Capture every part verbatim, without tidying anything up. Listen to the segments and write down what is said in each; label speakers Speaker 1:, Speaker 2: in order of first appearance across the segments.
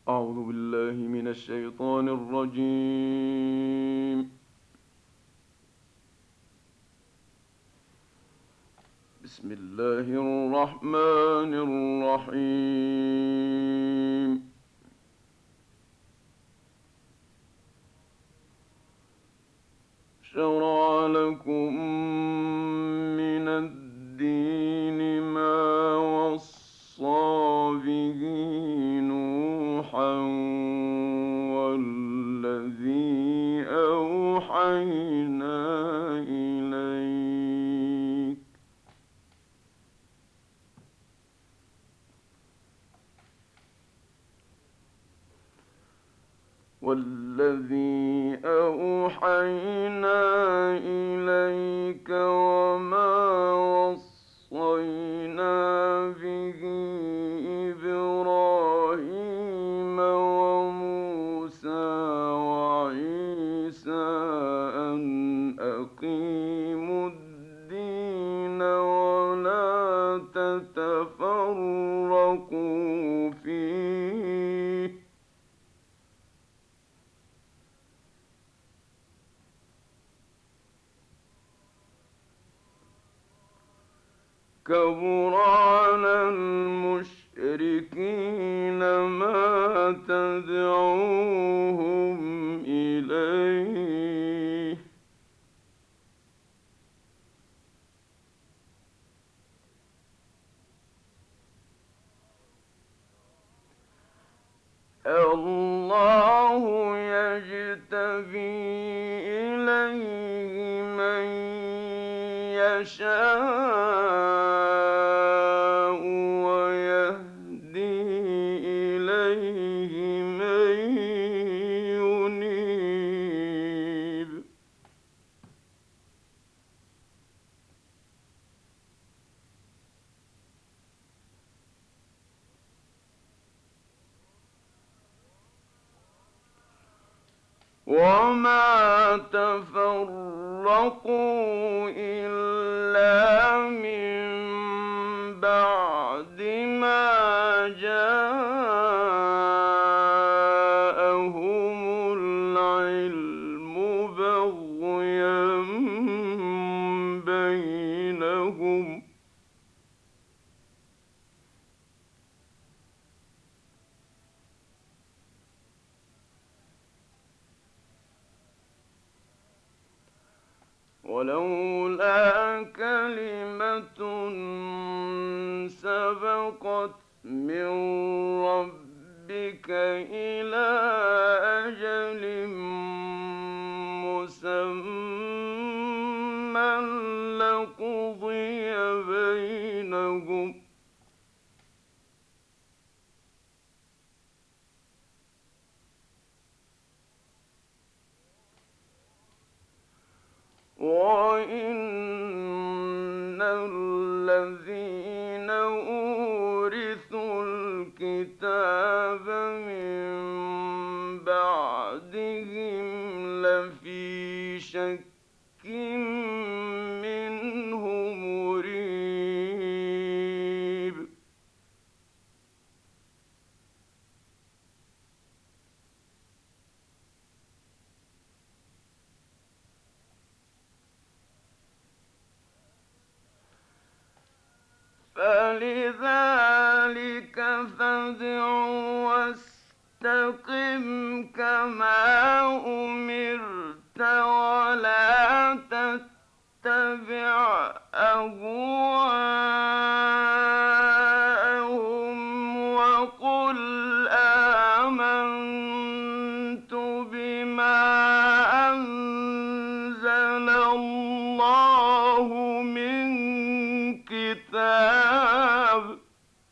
Speaker 1: أعوذ بالله من الشيطان الرجيم. بسم الله الرحمن الرحيم. شرع لكم من الدين ما وصى به نوحا والذي أوحينا إليك والذي أوحينا إليك وما وصينا به إبراهيم وموسى وعيسى أن أقيموا الدين ولا تتفرقوا فيه كبر على المشركين ما تدعوهم إليه الله يجتبي إليه من يشاء ويهدي إليه من ينيب وما تفرقوا إلا من بعد ما جاءهم العلم بغيا بينهم ولولا كلمة سبقت من ربك إلى أجل مسمى لقضي بينهم وإن الذين أورثوا الكتاب من بعدهم لفي شك منه مريب فلذلك فادع واستقم كما أمرت ولا تتبع أهواءهم وقل آمنت بما أنزل الله من كتاب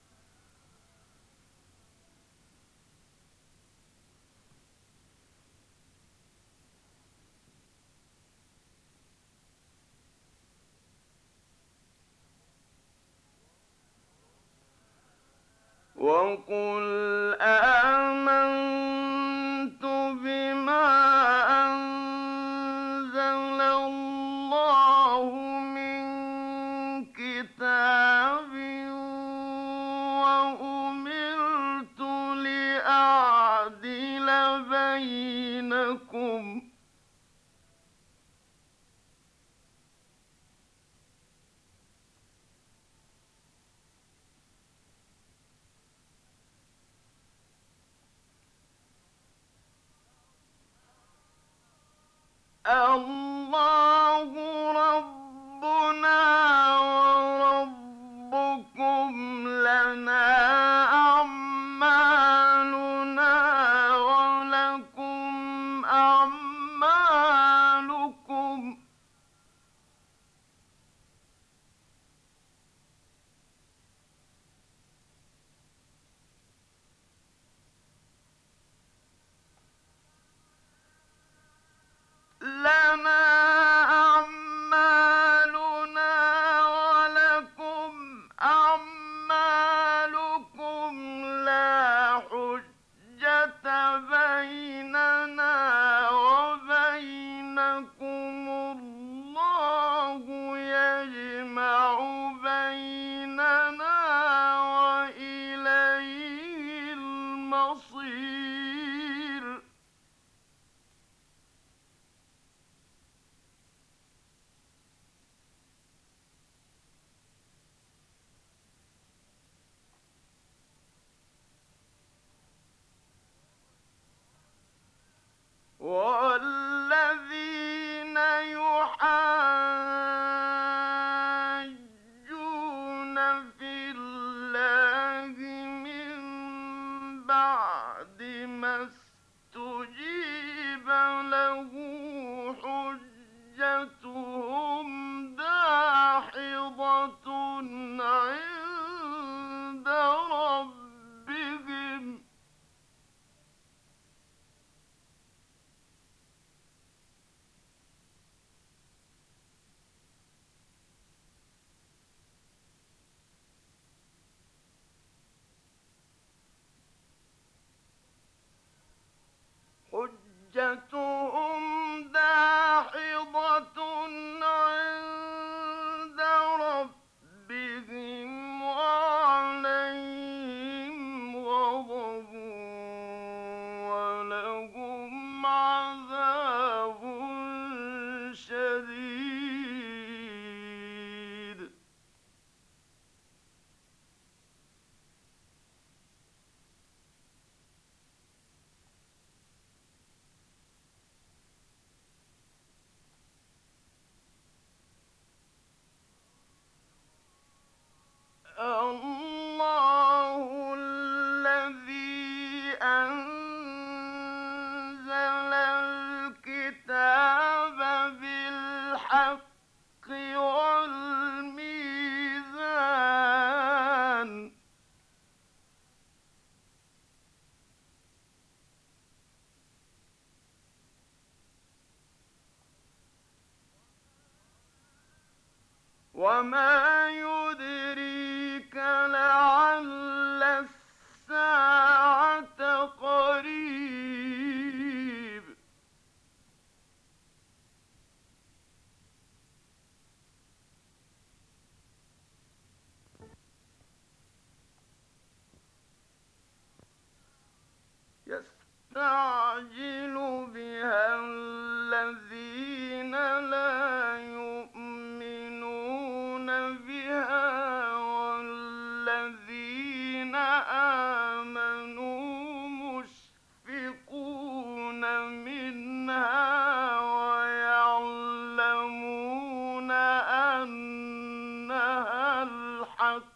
Speaker 1: وقل آمنت بما أنزل الله من كتاب وأمرت لأعلم بينكم الله ربنا وربكم لنا أعمالنا ولكم أعمالكم لنا أعمالنا ولكم أعمالكم لا حجة بيننا وبينكم الله يجمع بيننا وإليه المصير والذين يحاجون في الله من بعد ما استجيب له حجتهم داحضة عند ربهم حجتهم داحضة عند ربهم وعليهم غضب ولهم عذاب شديد الله الذي أنزل الكتاب بالحق والميزان وما يدريك لعل الساعة قريب يستعجل بها الذين لا يؤمنون بها والذين آمنوا مشفقون منها ويعلمون أنها الحق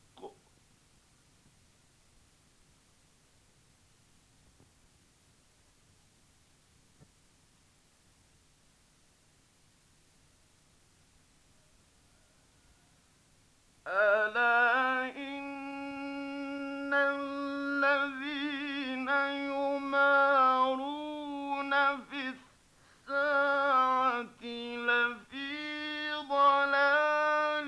Speaker 1: ألا إن الذين يمارون في الساعة لفي ضلال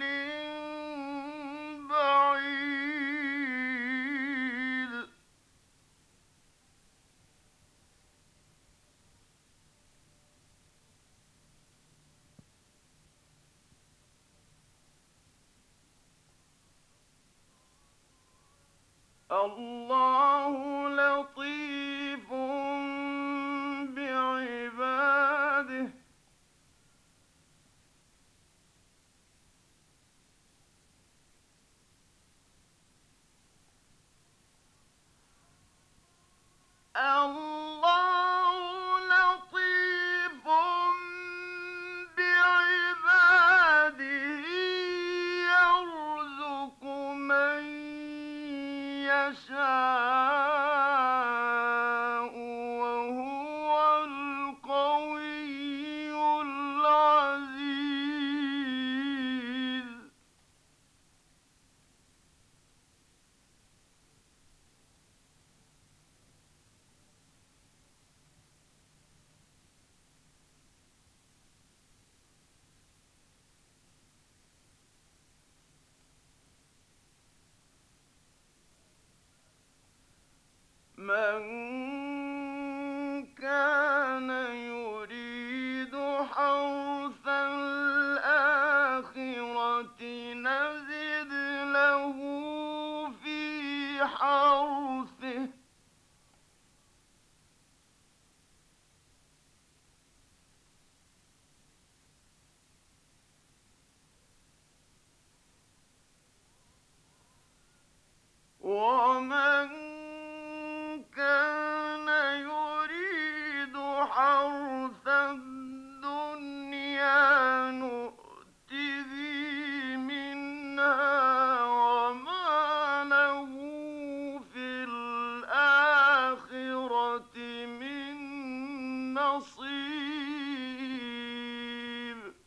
Speaker 1: بعيد الله لطيف يَشَاءُ ۖ وَهُوَ الْقَوِيُّ الْعَزِيزُ. مَن كَانَ يُرِيدُ حَرْثَ الْآخِرَةِ نَزِدْ لَهُ فِي حَرْثِهِ ۖ وَمَن كَانَ يُرِيدُ حَرْثَ الدُّنْيَا نُؤْتِهِ مِنْهَا وَمَا لَهُ فِي الْآخِرَةِ مِن نَّصِيبٍ.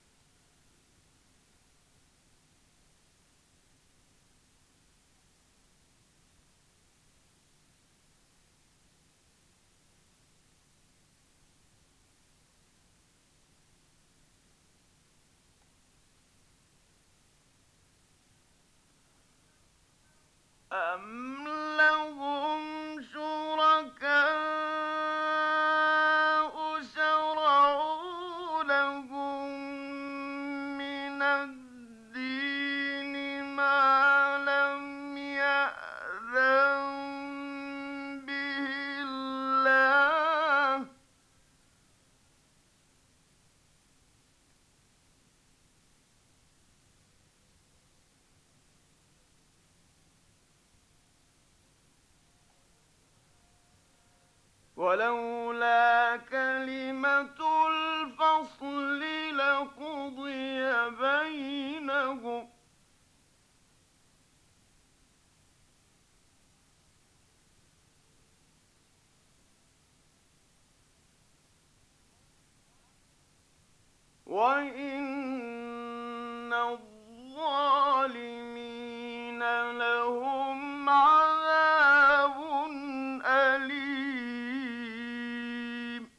Speaker 1: أَمْ لَهُمْ شُرَكَاءُ شَرَعُوا لَهُم مِّنَ الدِّينِ مَا لَمْ يَأْذَن بِهِ اللَّهُ ۚ وَلَوْلَا كَلِمَةُ الْفَصْلِ لَقُضِيَ بَيْنَهُمْ ۗ وَإِنَّ الظَّالِمِينَ لَهُمْ عَذَابٌ أَلِيمٌ.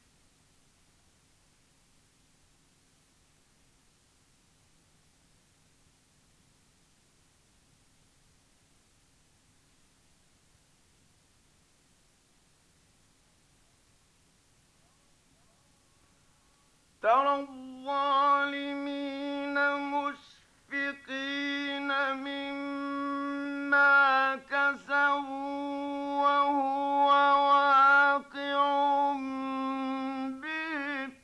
Speaker 1: تَرَى الظَّالِمِينَ مُشْفِقِينَ مِمَّا كَسَبُوا وَهُوَ وَاقِعٌ بِهِمْ ۗ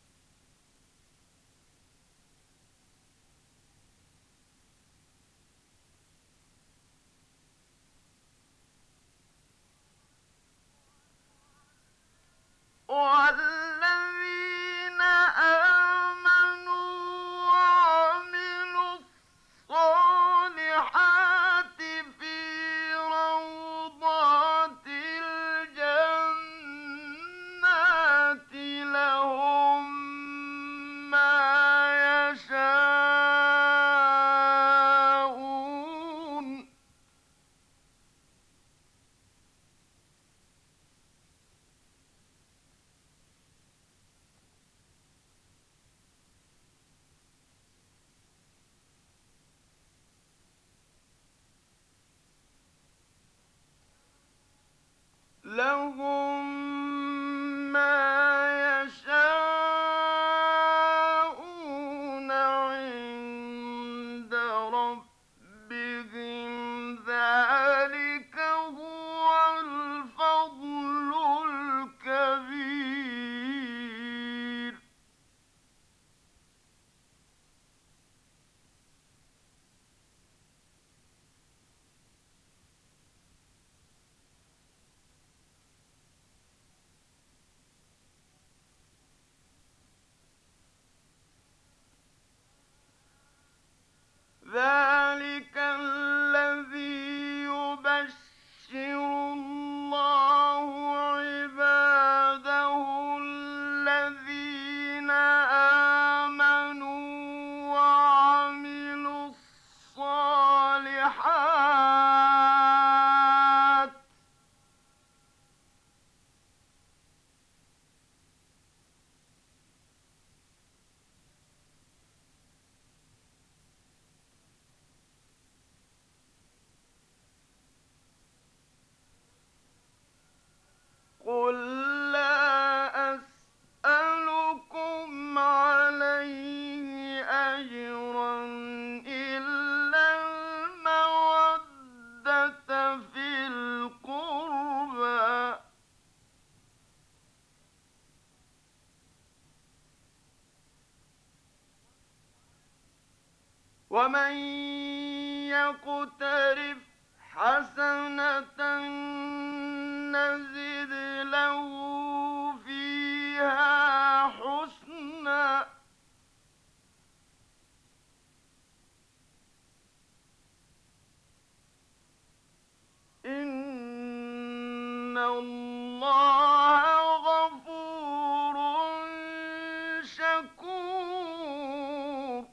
Speaker 1: وَالَّذِينَ آمَنُوا وَعَمِلُوا الصَّالِحَاتِ فِي رَوْضَاتِ الْجَنَّاتِ لَهُم مَّا يَشَاءُونَ ۚ لَهُم مَّا يَشَاءُونَ عِندَ رَبِّهِمْ ۚ ذَٰلِكَ هُوَ الْفَضْلُ الْكَبِيرُ. ومن يقترف حسنة نزد له فيها حسنا إن الله غفور شكور.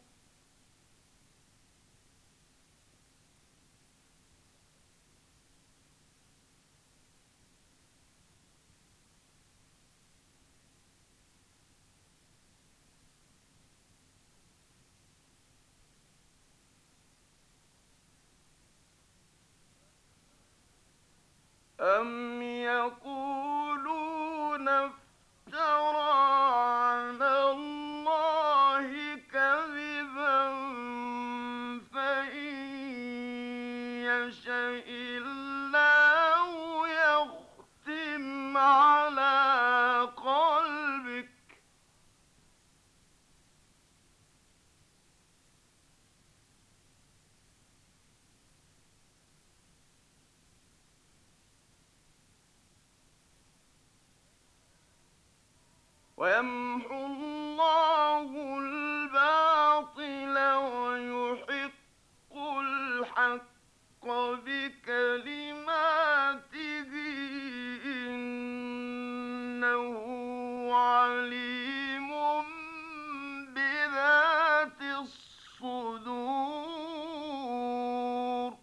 Speaker 1: أم يقولون افترى على الله كذبا فإن يشأ الله يختم على قلبك ويمحو الله الباطل ويحق الحق بكلماته إنه عليم بذات الصدور.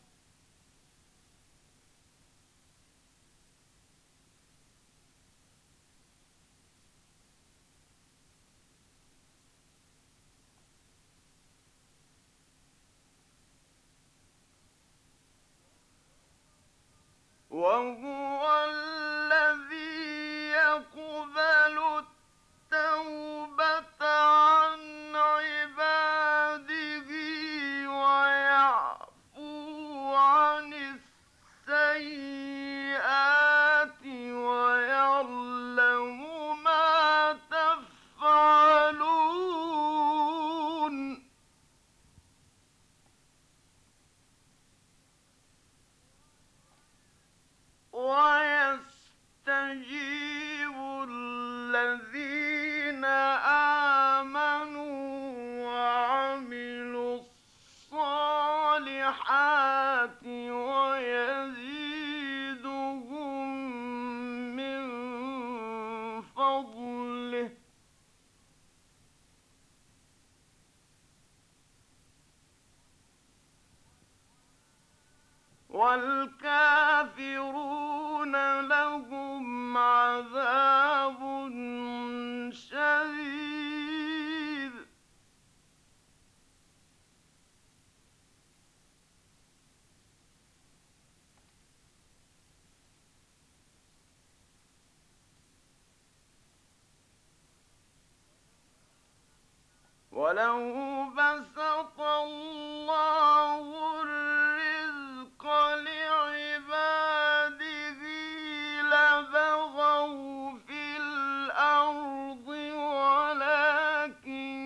Speaker 1: وهو الذي يقبل التوبة عن عباده ويعفو عن السيئات ويعلم ما تفعلون. ويستجيب الذين آمنوا وعملوا الصالحات ويزيدهم من فضله والكافرون لهم عذاب شديد. ولو بسط الله الرزق لعباده لبغوا في الأرض ولكن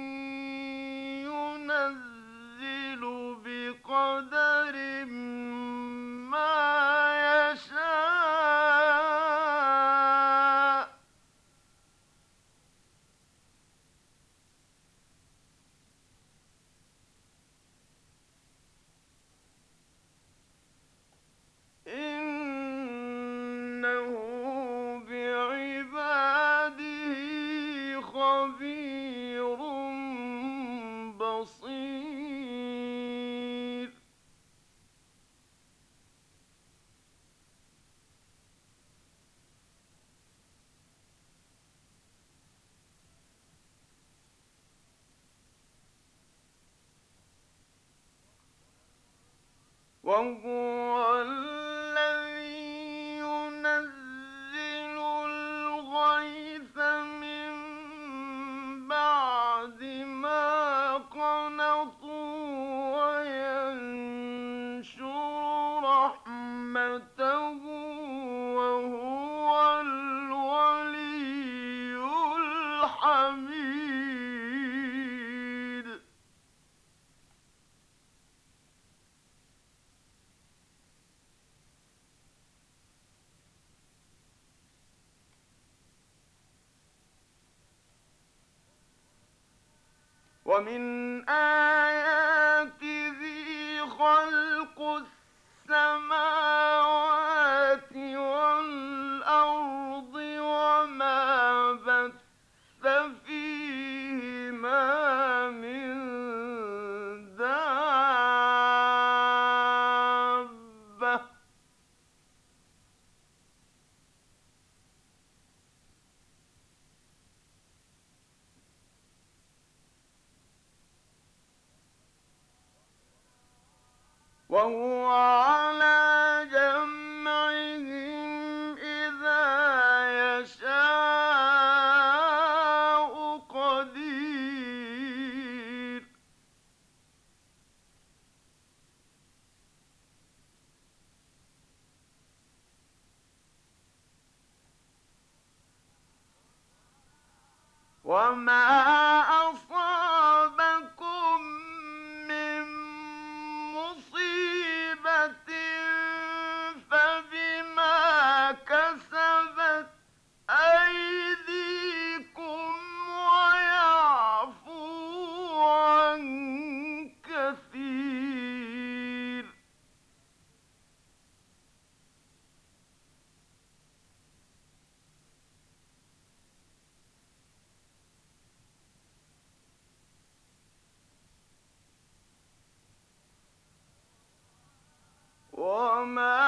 Speaker 1: ينزل بقدر ما يشاء إنه بعباده خبير بصير. وهو الذي ينزل الغيث من بعد ما قنطوا وينشر رحمته وهو الولي الحميد. ومن آياته خلق السماوات والأرض وما بث فيهما من دابة وهو على جمعهم إذا يشاء قدير وما أصابكم من مصيبة فبما كسبت أيديكم ويعفو عن كثير وما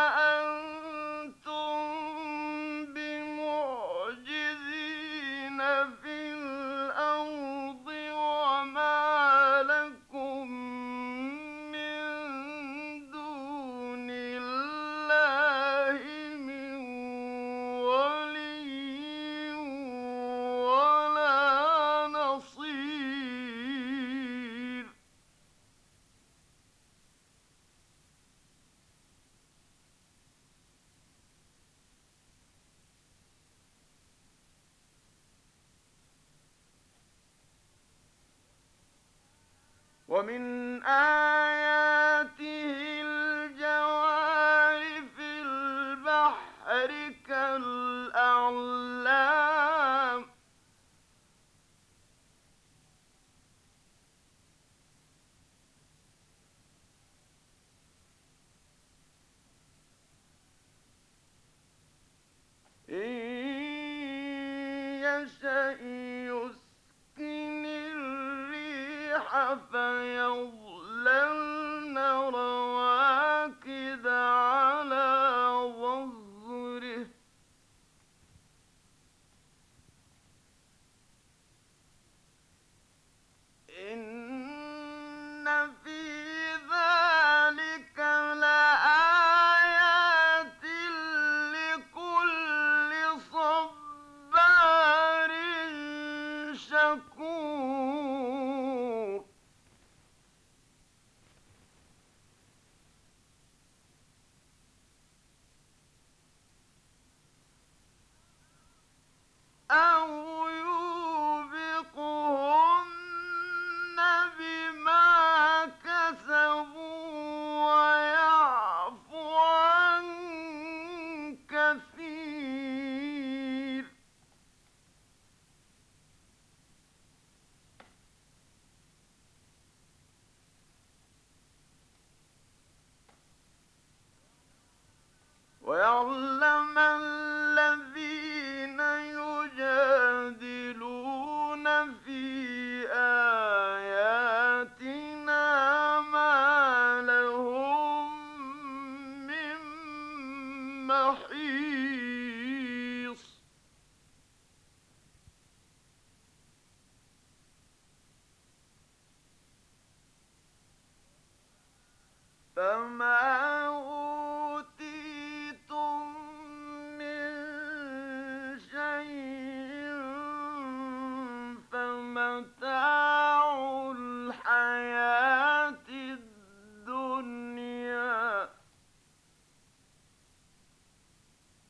Speaker 1: أنتم بمعجزين في الأرض وما لكم من دون الله من ولي ولا نصير ومن آياته الجوار في البحر كالأعلام إن يشأ يسكن الريح فيظللن رواكد على ظهره إن في ذلك لآيات لكل صبار شكور أو يوبقهن بما كسبوا ويعفو عن كثير ويعلم الذين يجادلون في آياتنا ما لهم من محيص فما أوتيتم من شيء فمتاع الحياة الدنيا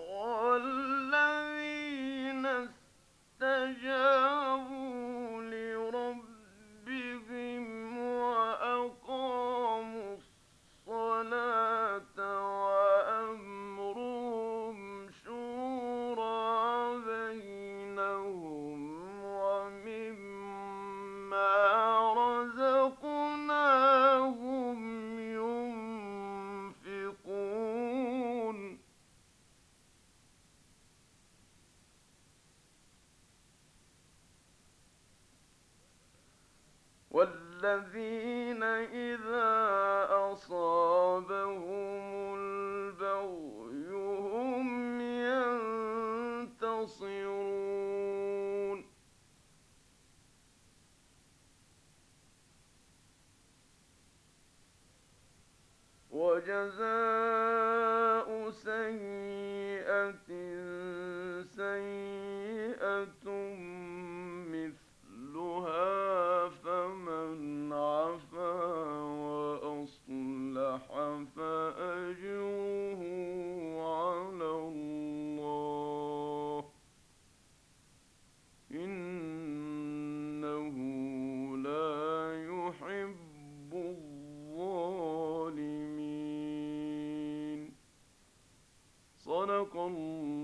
Speaker 1: والذين استجابوا لربهم وأقاموا الصلاة وأمرهم شورى بينهم ومما رزقناهم ينفقون والذين إذا أصابهم البغي هم ينتصرون وجزاء سيئة سيئة مثلها فمن عفا وأصلح فأجره على الله إنه لا يحب الظالمين. صدق الله